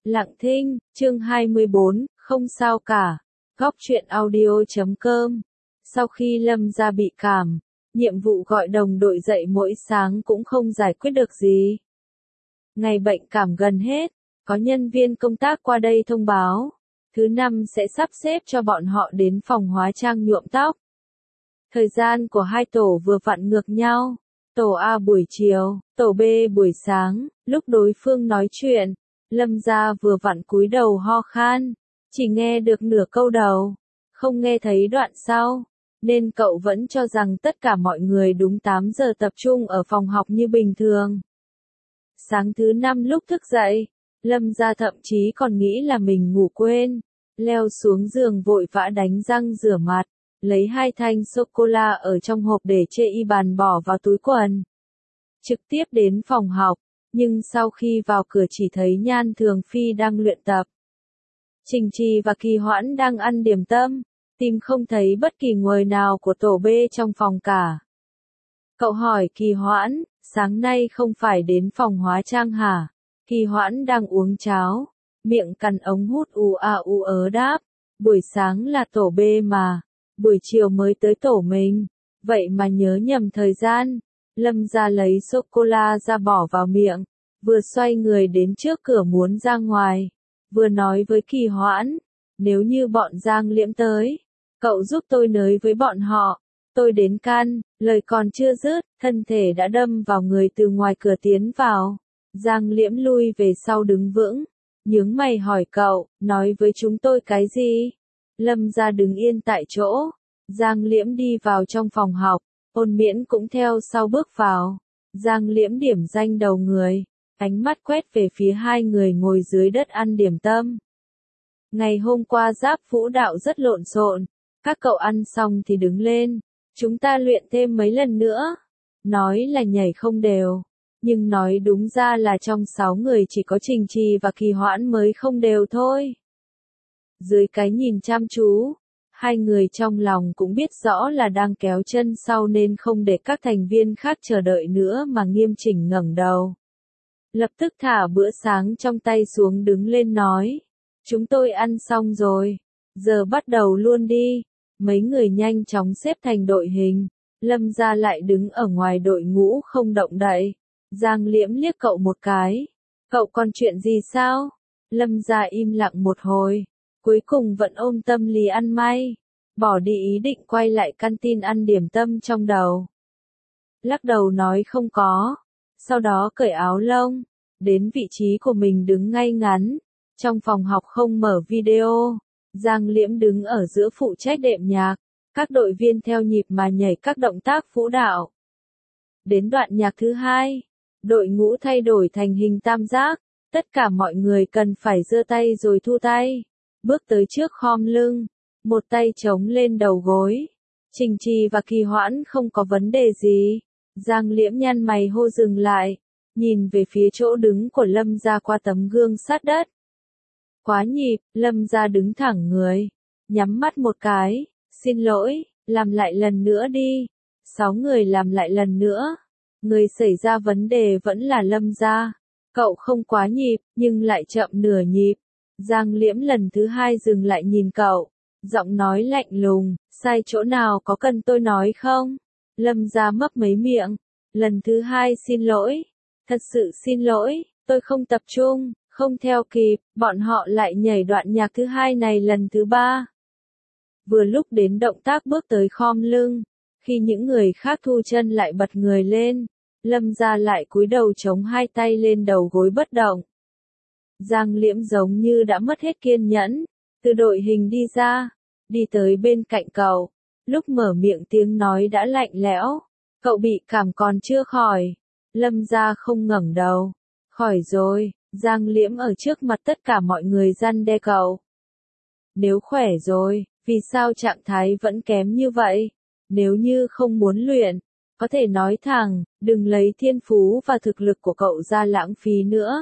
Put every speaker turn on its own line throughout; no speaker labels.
Lặng thinh, chương 24, không sao cả. Góc truyện audio.com. Sau khi Lâm gia bị cảm, nhiệm vụ gọi đồng đội dậy mỗi sáng cũng không giải quyết được gì. Ngày bệnh cảm gần hết, có nhân viên công tác qua đây thông báo, thứ năm sẽ sắp xếp cho bọn họ đến phòng hóa trang nhuộm tóc. Thời gian của hai tổ vừa vặn ngược nhau, tổ A buổi chiều, tổ B buổi sáng. Lúc đối phương nói chuyện, Lâm gia vừa vặn cúi đầu ho khan, chỉ nghe được nửa câu đầu, không nghe thấy đoạn sau, nên cậu vẫn cho rằng tất cả mọi người đúng 8 giờ tập trung ở phòng học như bình thường. Sáng thứ năm lúc thức dậy, Lâm gia thậm chí còn nghĩ là mình ngủ quên, leo xuống giường vội vã đánh răng rửa mặt, lấy 2 thanh sô-cô-la ở trong hộp để chê y bàn bỏ vào túi quần. Trực tiếp đến phòng học, nhưng sau khi vào cửa chỉ thấy Nhan Thường Phi đang luyện tập. Trình Trì và Kỳ Hoãn đang ăn điểm tâm, tìm không thấy bất kỳ người nào của tổ B trong phòng cả. Cậu hỏi Kỳ Hoãn, sáng nay không phải đến phòng hóa trang hả? Kỳ Hoãn đang uống cháo, miệng cắn ống hút ù a u ớ đáp, buổi sáng là tổ B mà, buổi chiều mới tới tổ mình, vậy mà nhớ nhầm thời gian. Lâm gia lấy sô-cô-la ra bỏ vào miệng, vừa xoay người đến trước cửa muốn ra ngoài, vừa nói với Kỳ Hoãn, nếu như bọn Giang Liễm tới, cậu giúp tôi nới với bọn họ, tôi đến can. Lời còn chưa dứt, thân thể đã đâm vào người từ ngoài cửa tiến vào. Giang Liễm lui về sau đứng vững, nhướng mày hỏi cậu, nói với chúng tôi cái gì? Lâm gia đứng yên tại chỗ, Giang Liễm đi vào trong phòng học. Ôn Miễn cũng theo sau bước vào. Giang Liễm điểm danh đầu người, ánh mắt quét về phía hai người ngồi dưới đất ăn điểm tâm. Ngày hôm qua giáp vũ đạo rất lộn xộn, các cậu ăn xong thì đứng lên, chúng ta luyện thêm mấy lần nữa. Nói là nhảy không đều, nhưng nói đúng ra là trong 6 người chỉ có Trình Trì và Kỳ Hoãn mới không đều thôi. Dưới cái nhìn chăm chú, hai người trong lòng cũng biết rõ là đang kéo chân sau nên không để các thành viên khác chờ đợi nữa mà nghiêm chỉnh ngẩng đầu. Lập tức thả bữa sáng trong tay xuống đứng lên nói, chúng tôi ăn xong rồi, giờ bắt đầu luôn đi. Mấy người nhanh chóng xếp thành đội hình, Lâm gia lại đứng ở ngoài đội ngũ không động đậy. Giang Liễm liếc cậu một cái, cậu còn chuyện gì sao? Lâm gia im lặng một hồi. Cuối cùng vẫn ôm tâm lý ăn may, bỏ đi ý định quay lại canteen ăn điểm tâm trong đầu. Lắc đầu nói không có, sau đó cởi áo lông, đến vị trí của mình đứng ngay ngắn, trong phòng học không mở video. Giang Liễm đứng ở giữa phụ trách đệm nhạc, các đội viên theo nhịp mà nhảy các động tác vũ đạo. Đến đoạn nhạc thứ hai, đội ngũ thay đổi thành hình tam giác, tất cả mọi người cần phải giơ tay rồi thu tay. Bước tới trước khom lưng, một tay chống lên đầu gối. Trình Trì và Kỳ Hoãn không có vấn đề gì. Giang Liễm nhăn mày hô dừng lại, nhìn về phía chỗ đứng của Lâm gia qua tấm gương sát đất. Quá nhịp, Lâm gia đứng thẳng người, nhắm mắt một cái, xin lỗi, làm lại lần nữa đi. 6 người làm lại lần nữa. Người xảy ra vấn đề vẫn là Lâm gia. Cậu không quá nhịp, nhưng lại chậm nửa nhịp. Giang Liễm lần thứ hai dừng lại nhìn cậu, giọng nói lạnh lùng, sai chỗ nào có cần tôi nói không? Lâm gia mấp mấy miệng, lần thứ hai xin lỗi, thật sự xin lỗi, tôi không tập trung, không theo kịp, bọn họ lại nhảy đoạn nhạc thứ hai này lần thứ ba. Vừa lúc đến động tác bước tới khom lưng, khi những người khác thu chân lại bật người lên, Lâm gia lại cúi đầu chống hai tay lên đầu gối bất động. Giang Liễm giống như đã mất hết kiên nhẫn, từ đội hình đi ra, đi tới bên cạnh cậu, lúc mở miệng tiếng nói đã lạnh lẽo, cậu bị cảm còn chưa khỏi. Lâm gia không ngẩng đầu, khỏi rồi. Giang Liễm ở trước mặt tất cả mọi người răn đe cậu. Nếu khỏe rồi, vì sao trạng thái vẫn kém như vậy? Nếu như không muốn luyện, có thể nói thẳng, đừng lấy thiên phú và thực lực của cậu ra lãng phí nữa.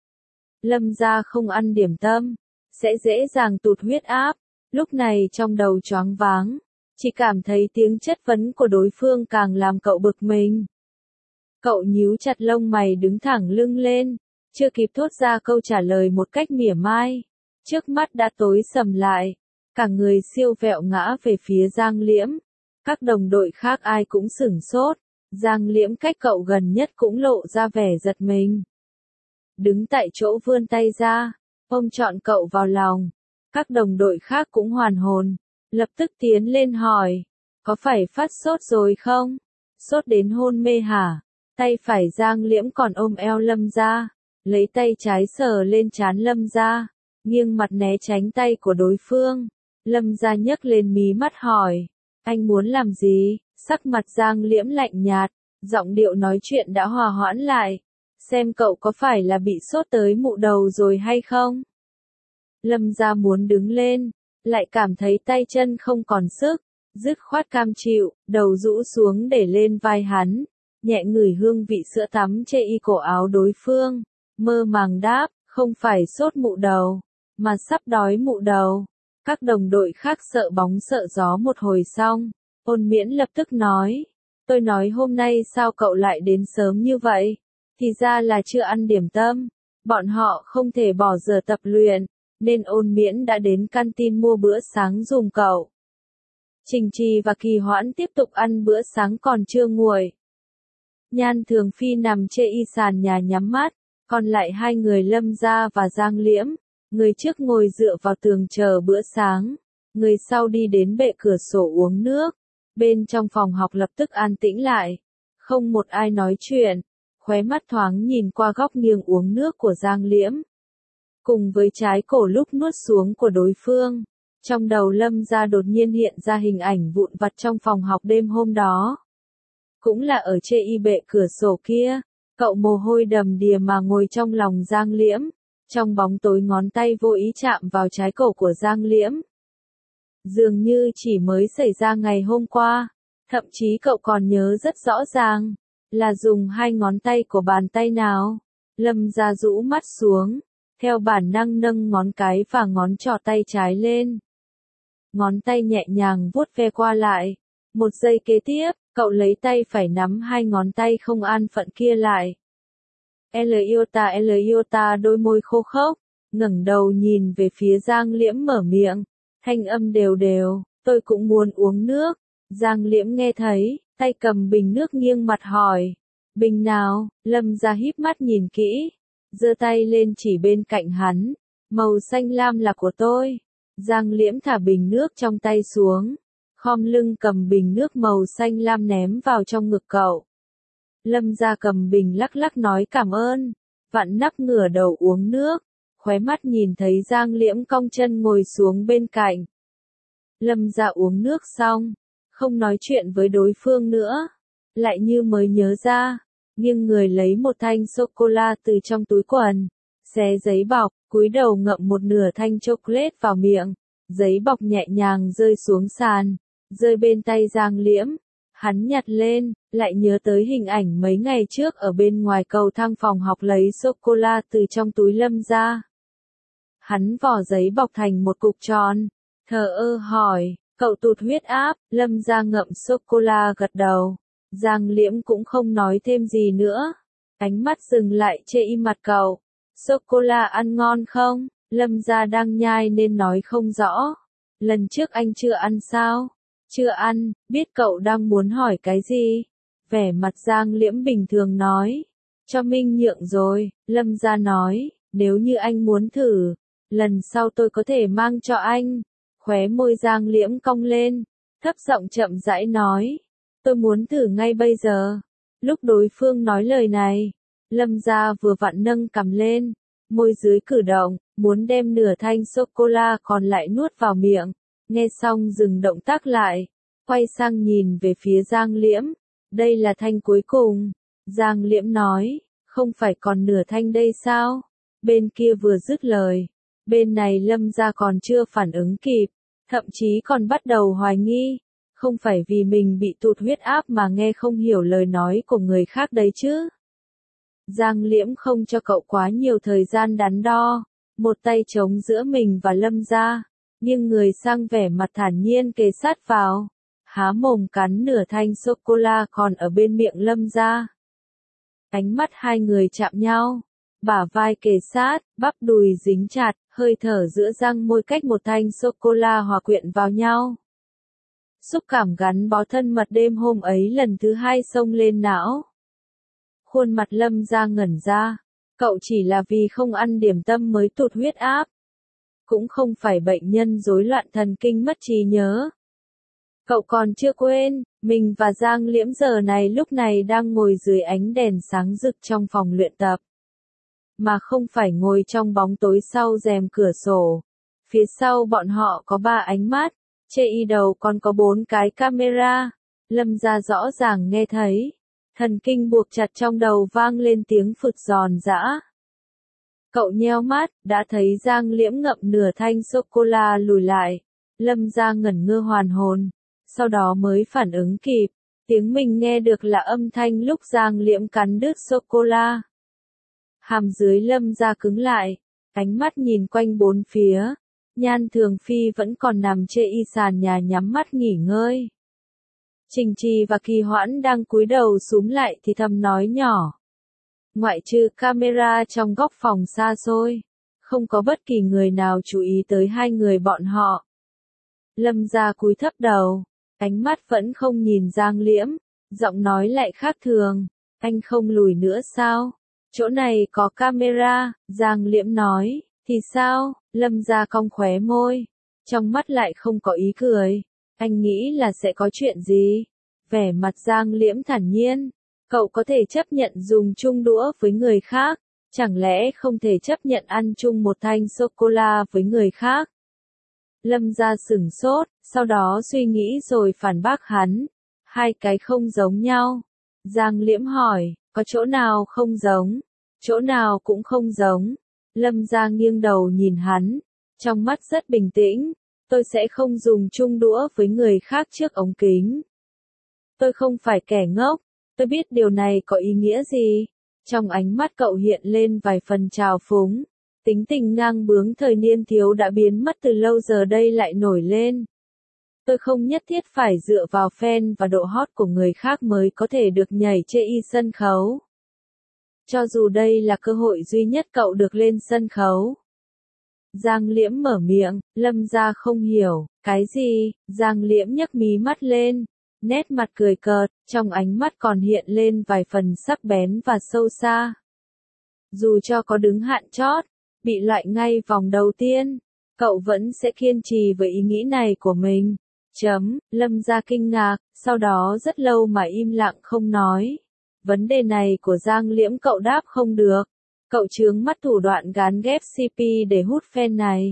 Lâm gia không ăn điểm tâm, sẽ dễ dàng tụt huyết áp, lúc này trong đầu choáng váng, chỉ cảm thấy tiếng chất vấn của đối phương càng làm cậu bực mình. Cậu nhíu chặt lông mày đứng thẳng lưng lên, Chưa kịp thốt ra câu trả lời một cách mỉa mai, trước mắt đã tối sầm lại, cả người siêu vẹo ngã về phía Giang Liễm. Các đồng đội khác ai cũng sửng sốt, Giang Liễm cách cậu gần nhất cũng lộ ra vẻ giật mình. Đứng tại chỗ vươn tay ra, ôm trọn cậu vào lòng. Các đồng đội khác cũng hoàn hồn, lập tức tiến lên hỏi, có phải phát sốt rồi không? Sốt đến hôn mê hả? Tay phải Giang Liễm còn ôm eo Lâm Gia, lấy tay trái sờ lên trán Lâm Gia, nghiêng mặt né tránh tay của đối phương. Lâm Gia nhấc lên mí mắt hỏi, anh muốn làm gì? Sắc mặt Giang Liễm lạnh nhạt, giọng điệu nói chuyện đã hòa hoãn lại. Xem cậu có phải là bị sốt tới mụ đầu rồi hay không? Lâm Gia muốn đứng lên, lại cảm thấy tay chân không còn sức, dứt khoát cam chịu, đầu rũ xuống để lên vai hắn, nhẹ ngửi hương vị sữa tắm chê y cổ áo đối phương, mơ màng đáp, không phải sốt mụ đầu, mà sắp đói mụ đầu. Các đồng đội khác sợ bóng sợ gió một hồi xong, Ôn Miễn lập tức nói, tôi nói hôm nay sao cậu lại đến sớm như vậy? Thì ra là chưa ăn điểm tâm, bọn họ không thể bỏ giờ tập luyện, nên Ôn Miễn đã đến canteen mua bữa sáng giùm cậu. Trình Trì và Kỳ Hoãn tiếp tục ăn bữa sáng còn chưa nguội. Nhan Thường Phi nằm trên y sàn nhà nhắm mắt, còn lại hai người Lâm Gia và Giang Liễm, người trước ngồi dựa vào tường chờ bữa sáng, người sau đi đến bệ cửa sổ uống nước. Bên trong phòng học lập tức an tĩnh lại, không một ai nói chuyện, khóe mắt thoáng nhìn qua góc nghiêng uống nước của Giang Liễm. Cùng với trái cổ lúc nuốt xuống của đối phương, trong đầu Lâm Gia đột nhiên hiện ra hình ảnh vụn vặt trong phòng học đêm hôm đó. Cũng là ở trên y bệ cửa sổ kia, cậu mồ hôi đầm đìa mà ngồi trong lòng Giang Liễm, trong bóng tối ngón tay vô ý chạm vào trái cổ của Giang Liễm. Dường như chỉ mới xảy ra ngày hôm qua, thậm chí cậu còn nhớ rất rõ ràng, là dùng hai ngón tay của bàn tay nào. Lâm Gia rũ mắt xuống, theo bản năng nâng ngón cái và ngón trỏ tay trái lên. Ngón tay nhẹ nhàng vuốt ve qua lại. Một giây kế tiếp, cậu lấy tay phải nắm hai ngón tay không an phận kia lại. L iota đôi môi khô khốc, ngẩng đầu nhìn về phía Giang Liễm mở miệng, thanh âm đều đều, tôi cũng muốn uống nước. Giang Liễm nghe thấy, tay cầm bình nước nghiêng mặt hỏi, bình nào? Lâm Gia híp mắt nhìn kỹ, giơ tay lên chỉ bên cạnh hắn, màu xanh lam là của tôi. Giang Liễm thả bình nước trong tay xuống, khom lưng cầm bình nước màu xanh lam ném vào trong ngực cậu. Lâm Gia cầm bình lắc lắc nói cảm ơn, vặn nắp ngửa đầu uống nước, khóe mắt nhìn thấy Giang Liễm cong chân ngồi xuống bên cạnh. Lâm Gia uống nước xong, không nói chuyện với đối phương nữa, lại như mới nhớ ra, nghiêng người lấy một thanh sô-cô-la từ trong túi quần, xé giấy bọc, cúi đầu ngậm một nửa thanh chocolate vào miệng, giấy bọc nhẹ nhàng rơi xuống sàn, rơi bên tay Giang Liễm. Hắn nhặt lên, lại nhớ tới hình ảnh mấy ngày trước ở bên ngoài cầu thang phòng học lấy sô-cô-la từ trong túi Lâm Gia. Hắn vò giấy bọc thành một cục tròn, thờ ơ hỏi, cậu tụt huyết áp? Lâm Gia ngậm sô-cô-la gật đầu. Giang Liễm cũng không nói thêm gì nữa, ánh mắt dừng lại trên y mặt cậu. Sô-cô-la ăn ngon không? Lâm Gia đang nhai nên nói không rõ. Lần trước anh chưa ăn sao? Chưa ăn, biết cậu đang muốn hỏi cái gì? Vẻ mặt Giang Liễm bình thường nói. Cho Minh Nhượng rồi, Lâm Gia nói, nếu như anh muốn thử, lần sau tôi có thể mang cho anh. Khóe môi Giang Liễm cong lên, thấp giọng chậm rãi nói, tôi muốn thử ngay bây giờ. Lúc đối phương nói lời này, Lâm Gia vừa vặn nâng cằm lên, môi dưới cử động, muốn đem nửa thanh sô-cô-la còn lại nuốt vào miệng. Nghe xong dừng động tác lại, quay sang nhìn về phía Giang Liễm, đây là thanh cuối cùng. Giang Liễm nói, không phải còn nửa thanh đây sao? Bên kia vừa dứt lời, bên này Lâm Gia còn chưa phản ứng kịp, thậm chí còn bắt đầu hoài nghi, không phải vì mình bị tụt huyết áp mà nghe không hiểu lời nói của người khác đấy chứ. Giang Liễm không cho cậu quá nhiều thời gian đắn đo, một tay chống giữa mình và Lâm Gia, nhưng người sang vẻ mặt thản nhiên kề sát vào, há mồm cắn nửa thanh sô-cô-la còn ở bên miệng Lâm Gia. Ánh mắt hai người chạm nhau, bả vai kề sát, bắp đùi dính chặt, hơi thở giữa răng môi cách một thanh sô-cô-la hòa quyện vào nhau. Xúc cảm gắn bó thân mật đêm hôm ấy lần thứ hai xông lên não. Khuôn mặt Lâm Gia ngẩn ra, cậu chỉ là vì không ăn điểm tâm mới tụt huyết áp. Cũng không phải bệnh nhân rối loạn thần kinh mất trí nhớ. Cậu còn chưa quên, mình và Giang Liễm giờ này lúc này đang ngồi dưới ánh đèn sáng rực trong phòng luyện tập. Mà không phải ngồi trong bóng tối sau rèm cửa sổ. Phía sau bọn họ có 3 ánh mắt, trên đầu còn có 4 cái camera. Lâm Gia rõ ràng nghe thấy. Thần kinh buộc chặt trong đầu vang lên tiếng phụt giòn giã. Cậu nheo mắt, đã thấy Giang Liễm ngậm nửa thanh sô-cô-la lùi lại. Lâm Gia ngẩn ngơ hoàn hồn. Sau đó mới phản ứng kịp. Tiếng mình nghe được là âm thanh lúc Giang Liễm cắn đứt sô-cô-la. Hàm dưới Lâm Gia cứng lại. Ánh mắt nhìn quanh bốn phía. Nhan Thường Phi vẫn còn nằm trên y sàn nhà nhắm mắt nghỉ ngơi. Trình Trì và Kỳ Hoãn đang cúi đầu súm lại thì thầm nói nhỏ. Ngoại trừ camera trong góc phòng xa xôi, không có bất kỳ người nào chú ý tới hai người bọn họ. Lâm Gia cúi thấp đầu, ánh mắt vẫn không nhìn Giang Liễm, giọng nói lại khác thường. Anh không lùi nữa sao? Chỗ này có camera, Giang Liễm nói. Thì sao? Lâm Gia cong khóe môi, trong mắt lại không có ý cười. Anh nghĩ là sẽ có chuyện gì? Vẻ mặt Giang Liễm thản nhiên. Cậu có thể chấp nhận dùng chung đũa với người khác, chẳng lẽ không thể chấp nhận ăn chung một thanh sô-cô-la với người khác? Lâm Gia sửng sốt, sau đó suy nghĩ rồi phản bác hắn. Hai cái không giống nhau. Giang Liễm hỏi, có chỗ nào không giống? Chỗ nào cũng không giống. Lâm Gia nghiêng đầu nhìn hắn, trong mắt rất bình tĩnh. Tôi sẽ không dùng chung đũa với người khác trước ống kính. Tôi không phải kẻ ngốc, tôi biết điều này có ý nghĩa gì. Trong ánh mắt cậu hiện lên vài phần trào phúng. Tính tình ngang bướng thời niên thiếu đã biến mất từ lâu, giờ đây lại nổi lên. Tôi không nhất thiết phải dựa vào fan và độ hot của người khác mới có thể được nhảy trên sân khấu. Cho dù đây là cơ hội duy nhất cậu được lên sân khấu. Giang Liễm mở miệng, Lâm Gia không hiểu, cái gì? Giang Liễm nhấc mí mắt lên, nét mặt cười cợt, trong ánh mắt còn hiện lên vài phần sắc bén và sâu xa. Dù cho có đứng hạn chót, bị loại ngay vòng đầu tiên, cậu vẫn sẽ kiên trì với ý nghĩ này của mình. Lâm Gia kinh ngạc, sau đó rất lâu mà im lặng không nói. Vấn đề này của Giang Liễm cậu đáp không được. Cậu chướng mắt thủ đoạn gán ghép CP để hút fan này.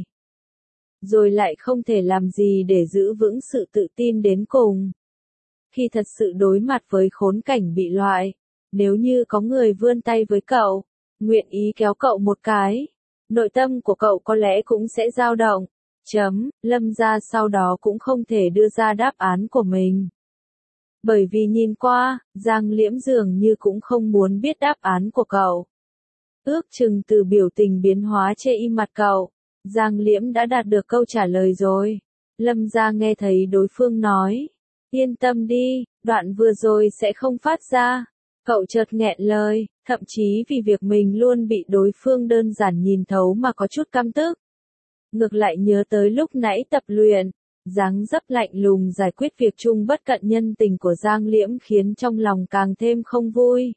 Rồi lại không thể làm gì để giữ vững sự tự tin đến cùng. Khi thật sự đối mặt với khốn cảnh bị loại, nếu như có người vươn tay với cậu, nguyện ý kéo cậu một cái, nội tâm của cậu có lẽ cũng sẽ dao động. Lâm Gia sau đó cũng không thể đưa ra đáp án của mình. Bởi vì nhìn qua, Giang Liễm dường như cũng không muốn biết đáp án của cậu. Ước chừng từ biểu tình biến hóa trên y mặt cậu, Giang Liễm đã đạt được câu trả lời rồi. Lâm Gia nghe thấy đối phương nói, yên tâm đi, đoạn vừa rồi sẽ không phát ra. Cậu chợt nghẹn lời, thậm chí vì việc mình luôn bị đối phương đơn giản nhìn thấu mà có chút căm tức. Ngược lại nhớ tới lúc nãy tập luyện, dáng dấp lạnh lùng giải quyết việc chung bất cận nhân tình của Giang Liễm khiến trong lòng càng thêm không vui.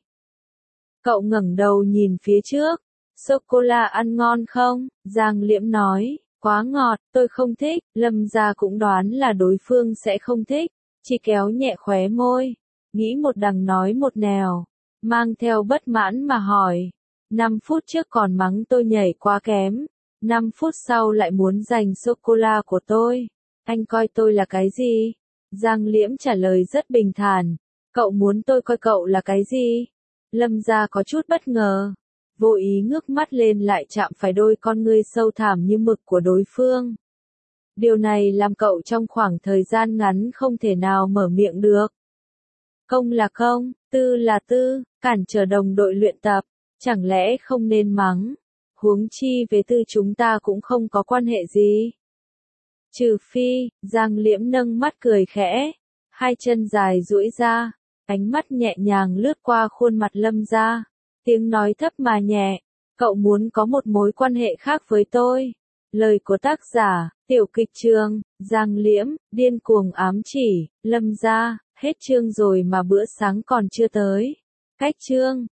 Cậu ngẩng đầu nhìn phía trước, sô-cô-la ăn ngon không? Giang Liễm nói, quá ngọt, tôi không thích. Lâm Gia cũng đoán là đối phương sẽ không thích, chỉ kéo nhẹ khóe môi, nghĩ một đằng nói một nẻo, mang theo bất mãn mà hỏi. 5 phút trước còn mắng tôi nhảy quá kém, 5 phút sau lại muốn giành sô-cô-la của tôi. Anh coi tôi là cái gì? Giang Liễm trả lời rất bình thản, cậu muốn tôi coi cậu là cái gì? Lâm Gia có chút bất ngờ, vô ý ngước mắt lên lại chạm phải đôi con ngươi sâu thẳm như mực của đối phương. Điều này làm cậu trong khoảng thời gian ngắn không thể nào mở miệng được. Công là công, tư là tư, cản trở đồng đội luyện tập, chẳng lẽ không nên mắng? Huống chi về tư chúng ta cũng không có quan hệ gì. Trừ phi, Giang Liễm nâng mắt cười khẽ, hai chân dài duỗi ra, ánh mắt nhẹ nhàng lướt qua khuôn mặt Lâm Gia, tiếng nói thấp mà nhẹ, Cậu muốn có một mối quan hệ khác với tôi. Lời của tác giả, tiểu kịch trường, Giang Liễm, điên cuồng ám chỉ, Lâm gia, hết chương rồi mà bữa sáng còn chưa tới. Cách chương.